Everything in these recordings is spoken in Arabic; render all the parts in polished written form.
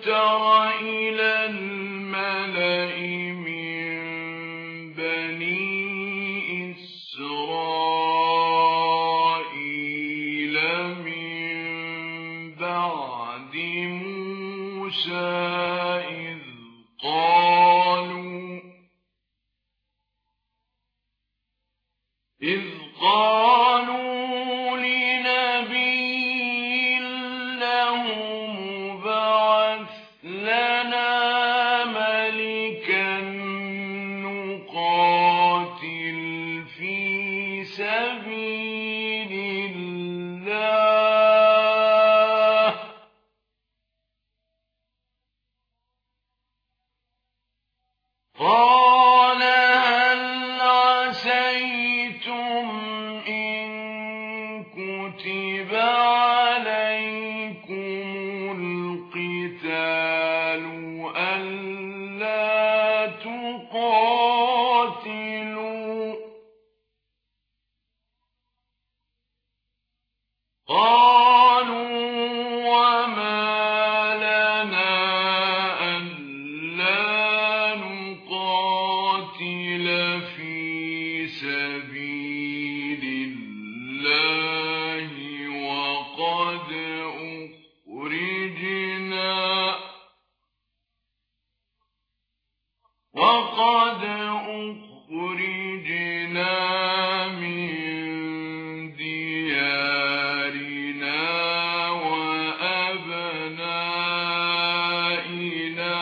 تَرَ إِلَى الْمَلَإِ مِن بَنِي إِسْرَائِيلَ مِن بَعْدِ مُوسَىٰ إِذْ قَالُوا لِنَبِيٍّ لَّهُ ابْعَثْ لَنَا مَلِكًا نُّقَاتِلْ فِي سَبِيلِ اللَّهِ ۖ قَالَ هَلْ عَسَيْتُمْ إِن كُتِبَ عَلَيْكُمُ الْقِتَالُ أَلَّا تُقَاتِلُوا ۖ قَالُوا وَمَا لَنَا أَلَّا نُقَاتِلَ فِي سَبِيلِ اللَّهِ وَقَدْ أُخْرِجْنَا مِن دِيَارِنَا وَأَبْنَائِنَا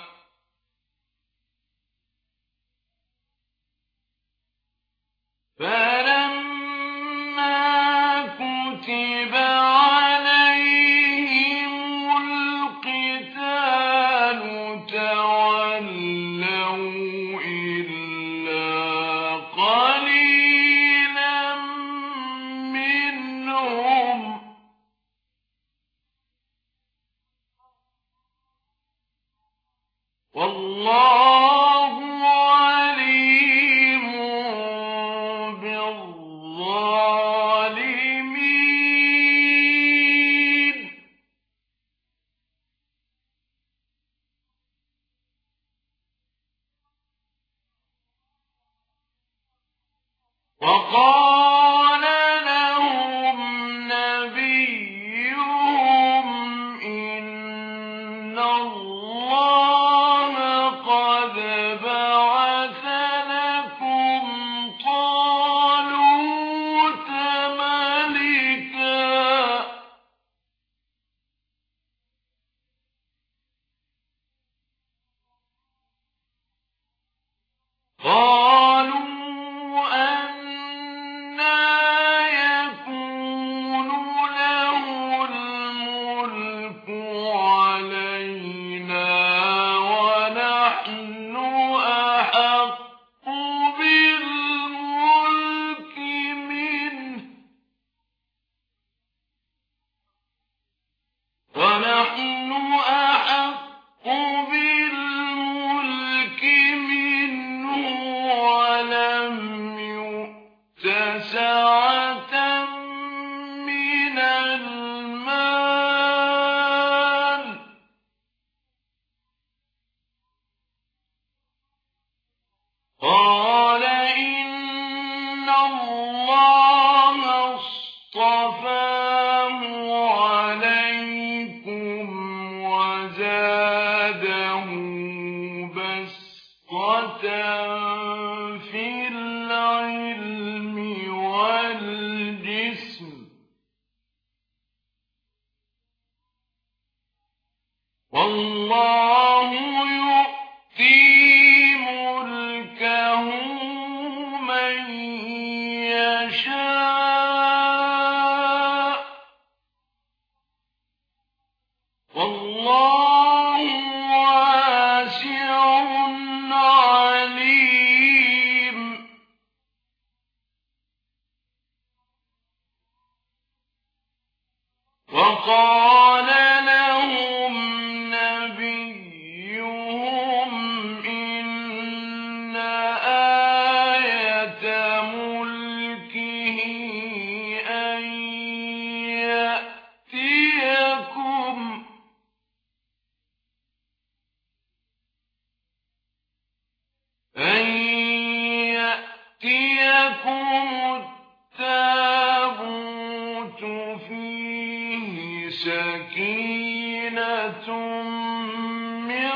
فَلَمَّا كُتِبَ عَلَيْهِمُ الْقِتَالُ تَوَلَّوْا إِلَّا قَلِيلًا مِّنْهُمْ ۗ وَاللَّهُ عَلِيمٌ بِالظَّالِمِينَ. وَقَالَ لَهُمْ نَبِيُّهُمْ إِنَّ اللَّهَ قَدْ بَعَثَ لَكُمْ طَالُوتَ مَلِكًا ۚ قَالُوا أَنَّىٰ يَكُونُ لَهُ الْمُلْكُ عَلَيْنَا وَنَحْنُ أَحَقُّ بِالْمُلْكِ مِنْهُ وَلَمْ يُؤْتَ سَعَةً مِّنَ الْمَالِ ۚ قَالَ إِنَّ اللَّهَ اصْطَفَاهُ عَلَيْكُمْ وَزَادَهُ بَسْطَةً فِي الْعِلْمِ وَالْجِسْمِ ۖ وَاللَّهُ يُؤْتِي مُلْكَهُ مَن يَشَاءُ ۚ وَاللَّهُ وَاسِعٌ عَلِيمٌ. وَقَالَ لَهُمْ نَبِيُّهُمْ إِنَّ آيَةَ مُلْكِهِ أَن يَأْتِيَكُمْ فيه سكينة من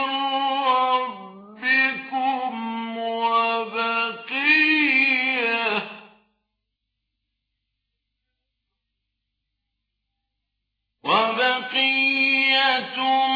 ربكم وبقية